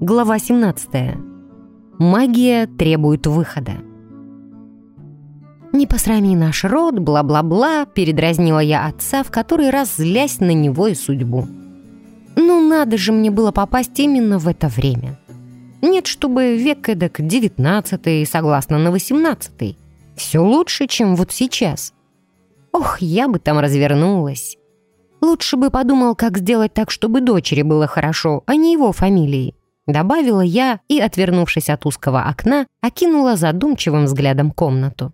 Глава 17. Магия требует выхода. «Не посрами наш род, бла-бла-бла», передразнила я отца, в который раз злясь на него и судьбу. Ну надо же мне было попасть именно в это время. Нет, чтобы век эдак 19-й, согласно на 18-й. Все лучше, чем вот сейчас. Ох, я бы там развернулась. Лучше бы подумал, как сделать так, чтобы дочери было хорошо, а не его фамилией. Добавила я и, отвернувшись от узкого окна, окинула задумчивым взглядом комнату.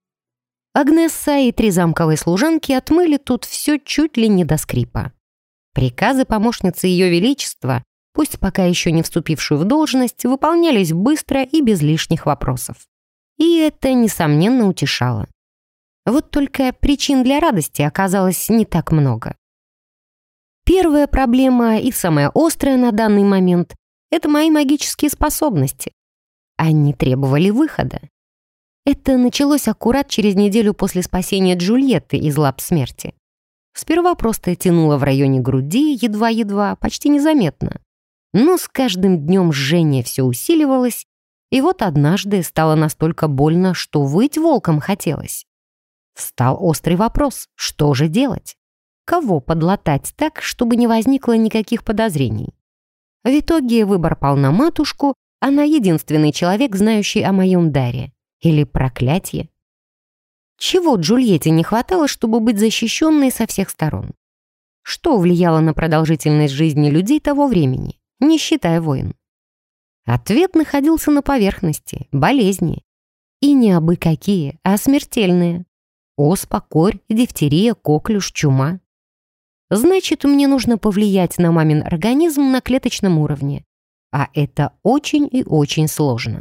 Агнесса и 3 замковые служанки отмыли тут все чуть ли не до скрипа. Приказы помощницы Ее Величества, пусть пока еще не вступившую в должность, выполнялись быстро и без лишних вопросов. И это, несомненно, утешало. Вот только причин для радости оказалось не так много. Первая проблема, и самая острая на данный момент, это мои магические способности. Они требовали выхода. Это началось аккурат через неделю после спасения Джульетты из лап смерти. Сперва просто тянуло в районе груди, едва-едва, почти незаметно. Но с каждым днем жжение все усиливалось, и вот однажды стало настолько больно, что выть волком хотелось. Встал острый вопрос, что же делать? Кого подлатать так, чтобы не возникло никаких подозрений? В итоге выбор пал на матушку, она единственный человек, знающий о моем даре. Или проклятие. Чего Джульетте не хватало, чтобы быть защищенной со всех сторон? Что влияло на продолжительность жизни людей того времени, не считая войн? Ответ находился на поверхности – болезни. И не абы какие, а смертельные. Оспа, корь, дифтерия, коклюш, чума. Значит, мне нужно повлиять на мамин организм на клеточном уровне. А это очень и очень сложно.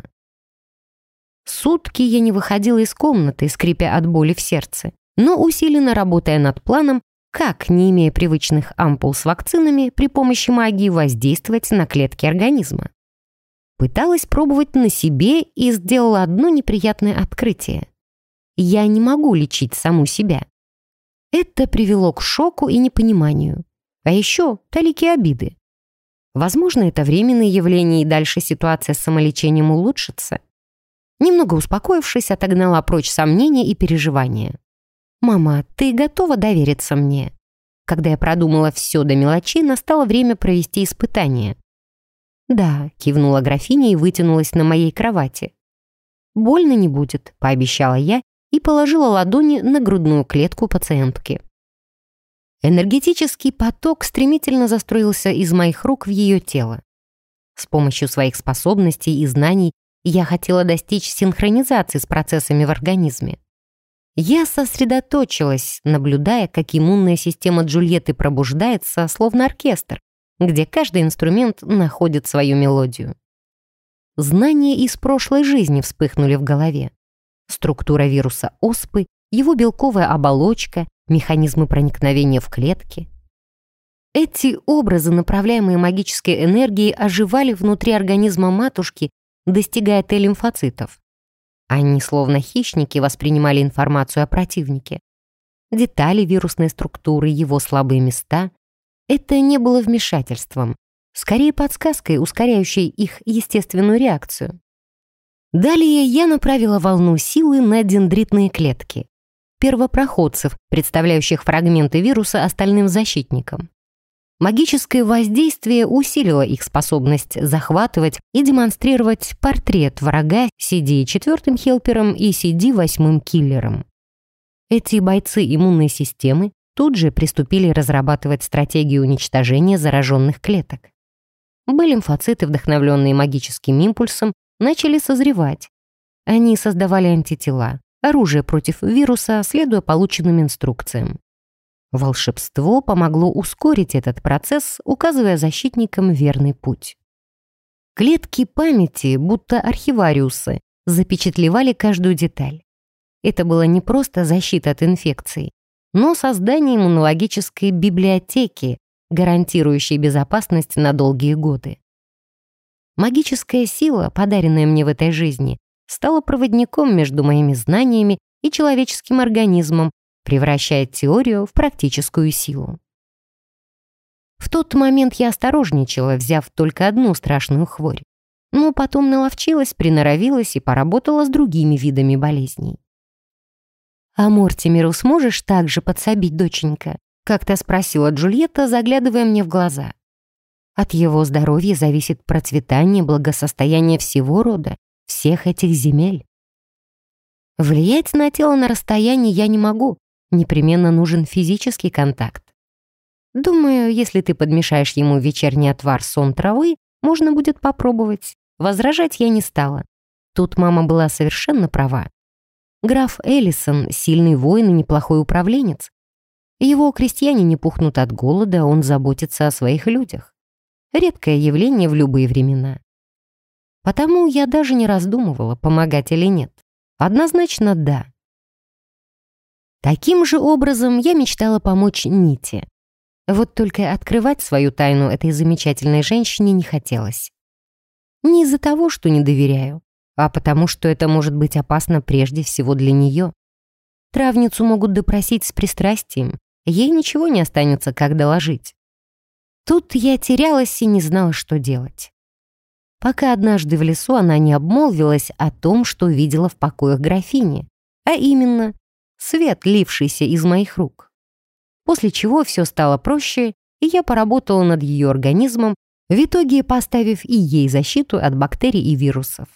Сутки я не выходила из комнаты, скрипя от боли в сердце, но усиленно работая над планом, как, не имея привычных ампул с вакцинами, при помощи магии воздействовать на клетки организма. Пыталась пробовать на себе и сделала одно неприятное открытие. Я не могу лечить саму себя. Это привело к шоку и непониманию. А еще талики обиды. Возможно, это временное явление, и дальше ситуация с самолечением улучшится. Немного успокоившись, отогнала прочь сомнения и переживания. «Мама, ты готова довериться мне?» Когда я продумала все до мелочей, настало время провести испытание. «Да», — кивнула графиня и вытянулась на моей кровати. «Больно не будет», — пообещала я и положила ладони на грудную клетку пациентки. Энергетический поток стремительно застроился из моих рук в ее тело. С помощью своих способностей и знаний я хотела достичь синхронизации с процессами в организме. Я сосредоточилась, наблюдая, как иммунная система Джульетты пробуждается, словно оркестр, где каждый инструмент находит свою мелодию. Знания из прошлой жизни вспыхнули в голове. Структура вируса оспы, его белковая оболочка, механизмы проникновения в клетки. Эти образы, направляемые магической энергией, оживали внутри организма матушки, достигая Т-лимфоцитов. Они, словно хищники, воспринимали информацию о противнике. Детали вирусной структуры, его слабые места — это не было вмешательством, скорее подсказкой, ускоряющей их естественную реакцию. Далее я направила волну силы на дендритные клетки, первопроходцев, представляющих фрагменты вируса остальным защитникам. Магическое воздействие усилило их способность захватывать и демонстрировать портрет врага CD4 хелпером и CD8 киллером. Эти бойцы иммунной системы тут же приступили разрабатывать стратегию уничтожения зараженных клеток. Б-лимфоциты, вдохновленные магическим импульсом, начали созревать. Они создавали антитела, оружие против вируса, следуя полученным инструкциям. Волшебство помогло ускорить этот процесс, указывая защитникам верный путь. Клетки памяти, будто архивариусы, запечатлевали каждую деталь. Это было не просто защита от инфекций, но создание иммунологической библиотеки, гарантирующей безопасность на долгие годы. Магическая сила, подаренная мне в этой жизни, стала проводником между моими знаниями и человеческим организмом, превращая теорию в практическую силу. В тот момент я осторожничала, взяв только одну страшную хворь. Но потом наловчилась, приноровилась и поработала с другими видами болезней. «А Мортимеру сможешь также подсобить, доченька?» — как-то спросила Джульетта, заглядывая мне в глаза. «От его здоровья зависит процветание, благосостояние всего рода, всех этих земель. Влиять на тело на расстоянии я не могу, непременно нужен физический контакт. Думаю, если ты подмешаешь ему вечерний отвар сон травы, можно будет попробовать. Возражать я не стала. Тут мама была совершенно права. Граф Эллисон — сильный воин и неплохой управленец. Его крестьяне не пухнут от голода, он заботится о своих людях. Редкое явление в любые времена. Потому я даже не раздумывала, помогать или нет. Однозначно да. Таким же образом я мечтала помочь Ните. Вот только открывать свою тайну этой замечательной женщине не хотелось. Не из-за того, что не доверяю, а потому что это может быть опасно прежде всего для нее. Травницу могут допросить с пристрастием, ей ничего не останется, как доложить. Тут я терялась и не знала, что делать. Пока однажды в лесу она не обмолвилась о том, что видела в покоях графини, а именно свет, лившийся из моих рук. После чего все стало проще, и я поработала над ее организмом, в итоге поставив и ей защиту от бактерий и вирусов.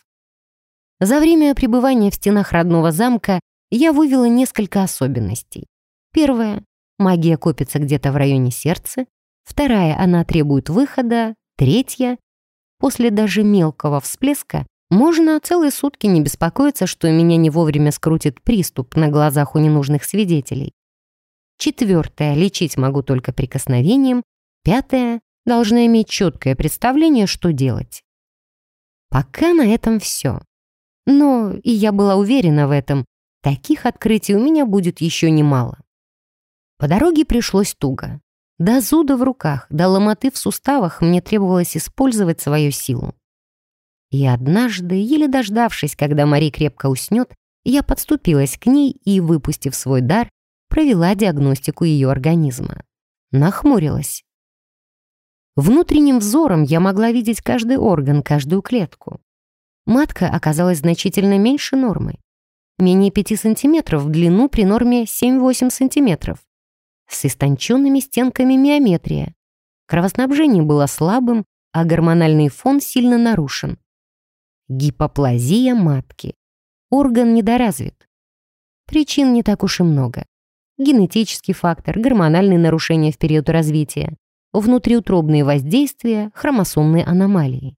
За время пребывания в стенах родного замка я вывела несколько особенностей. Первая — магия копится где-то в районе сердца. Вторая — она требует выхода. Третья — после даже мелкого всплеска можно целые сутки не беспокоиться, что меня не вовремя скрутит приступ на глазах у ненужных свидетелей. Четвертая — лечить могу только прикосновением. Пятая — должна иметь четкое представление, что делать. Пока на этом все. Но, и я была уверена в этом, таких открытий у меня будет еще немало. По дороге пришлось туго. До зуда в руках, до ломоты в суставах мне требовалось использовать свою силу. И однажды, еле дождавшись, когда Мари крепко уснет, я подступилась к ней и, выпустив свой дар, провела диагностику ее организма. Нахмурилась. Внутренним взором я могла видеть каждый орган, каждую клетку. Матка оказалась значительно меньше нормы. Менее 5 сантиметров в длину при норме 7-8 сантиметров. С истонченными стенками миометрия. Кровоснабжение было слабым, а гормональный фон сильно нарушен. Гипоплазия матки. Орган недоразвит. Причин не так уж и много. Генетический фактор, гормональные нарушения в период развития, внутриутробные воздействия, хромосомные аномалии.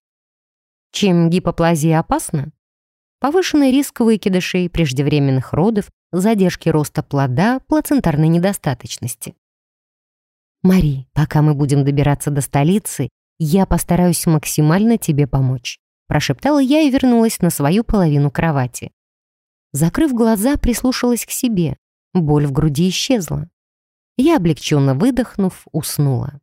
Чем гипоплазия опасна? Повышенный риск выкидышей, преждевременных родов, задержки роста плода, плацентарной недостаточности. «Мари, пока мы будем добираться до столицы, я постараюсь максимально тебе помочь», прошептала я и вернулась на свою половину кровати. Закрыв глаза, прислушалась к себе. Боль в груди исчезла. Я, облегченно выдохнув, уснула.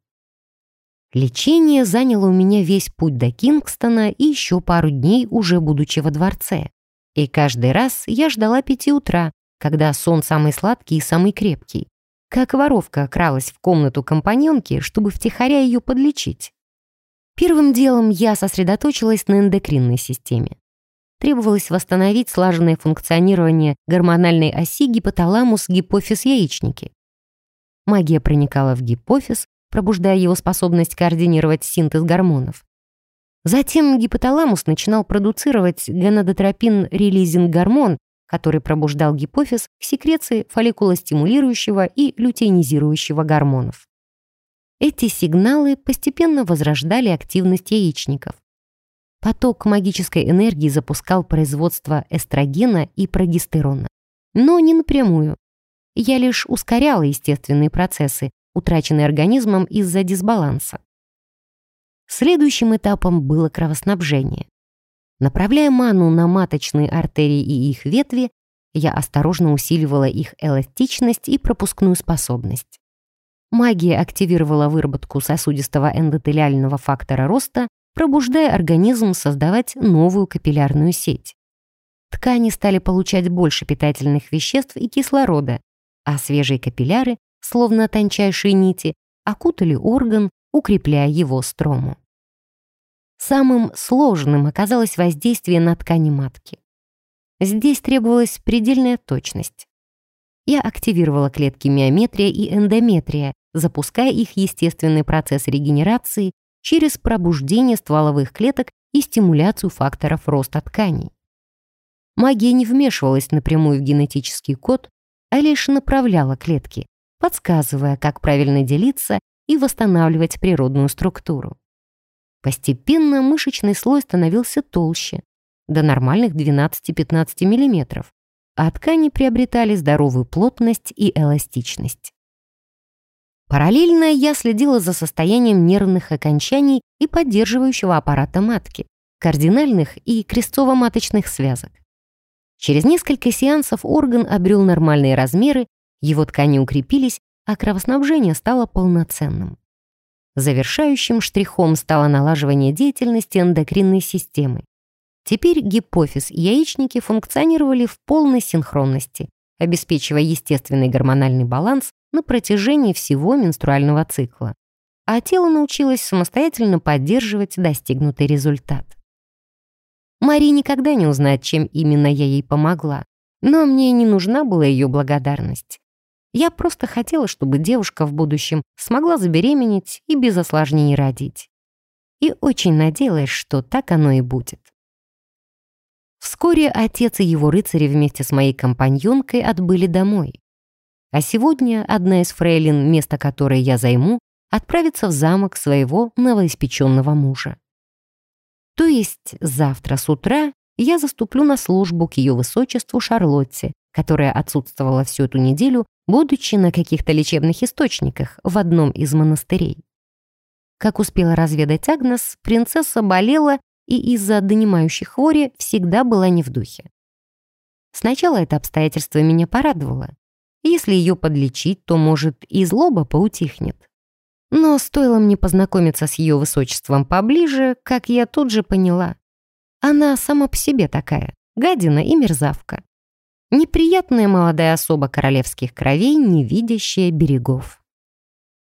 Лечение заняло у меня весь путь до Кингстона и еще пару дней, уже будучи во дворце. И каждый раз я ждала 5 утра, когда сон самый сладкий и самый крепкий. Как воровка кралась в комнату компаньонки, чтобы втихаря ее подлечить. Первым делом я сосредоточилась на эндокринной системе. Требовалось восстановить слаженное функционирование гормональной оси гипоталамус-гипофиз-яичники. Магия проникала в гипофиз, пробуждая его способность координировать синтез гормонов. Затем гипоталамус начинал продуцировать гонадотропин-релизинг-гормон, который пробуждал гипофиз к секреции фолликулостимулирующего и лютеинизирующего гормонов. Эти сигналы постепенно возрождали активность яичников. Поток магической энергии запускал производство эстрогена и прогестерона. Но не напрямую. Я лишь ускоряла естественные процессы, утраченные организмом из-за дисбаланса. Следующим этапом было кровоснабжение. Направляя ману на маточные артерии и их ветви, я осторожно усиливала их эластичность и пропускную способность. Магия активировала выработку сосудистого эндотелиального фактора роста, пробуждая организм создавать новую капиллярную сеть. Ткани стали получать больше питательных веществ и кислорода, а свежие капилляры, словно тончайшие нити, окутали орган, укрепляя его строму. Самым сложным оказалось воздействие на ткани матки. Здесь требовалась предельная точность. Я активировала клетки миометрия и эндометрия, запуская их естественный процесс регенерации через пробуждение стволовых клеток и стимуляцию факторов роста тканей. Магия не вмешивалась напрямую в генетический код, а лишь направляла клетки, подсказывая, как правильно делиться и восстанавливать природную структуру. Постепенно мышечный слой становился толще, до нормальных 12-15 мм, а ткани приобретали здоровую плотность и эластичность. Параллельно я следила за состоянием нервных окончаний и поддерживающего аппарата матки, кардинальных и крестцово-маточных связок. Через несколько сеансов орган обрел нормальные размеры, его ткани укрепились, а кровоснабжение стало полноценным. Завершающим штрихом стало налаживание деятельности эндокринной системы. Теперь гипофиз и яичники функционировали в полной синхронности, обеспечивая естественный гормональный баланс на протяжении всего менструального цикла, а тело научилось самостоятельно поддерживать достигнутый результат. Мари никогда не узнает, чем именно я ей помогла, но мне не нужна была ее благодарность. Я просто хотела, чтобы девушка в будущем смогла забеременеть и без осложнений родить. И очень надеялась, что так оно и будет. Вскоре отец и его рыцари вместе с моей компаньонкой отбыли домой. А сегодня одна из фрейлин, место которой я займу, отправится в замок своего новоиспеченного мужа. То есть завтра с утра я заступлю на службу к ее высочеству Шарлотте, которая отсутствовала всю эту неделю, будучи на каких-то лечебных источниках в одном из монастырей. Как успела разведать Агнес, принцесса болела и из-за донимающей хвори всегда была не в духе. Сначала это обстоятельство меня порадовало. Если ее подлечить, то, может, и злоба поутихнет. Но стоило мне познакомиться с ее высочеством поближе, как я тут же поняла. Она сама по себе такая, гадина и мерзавка. Неприятная молодая особа королевских кровей, не видящая берегов.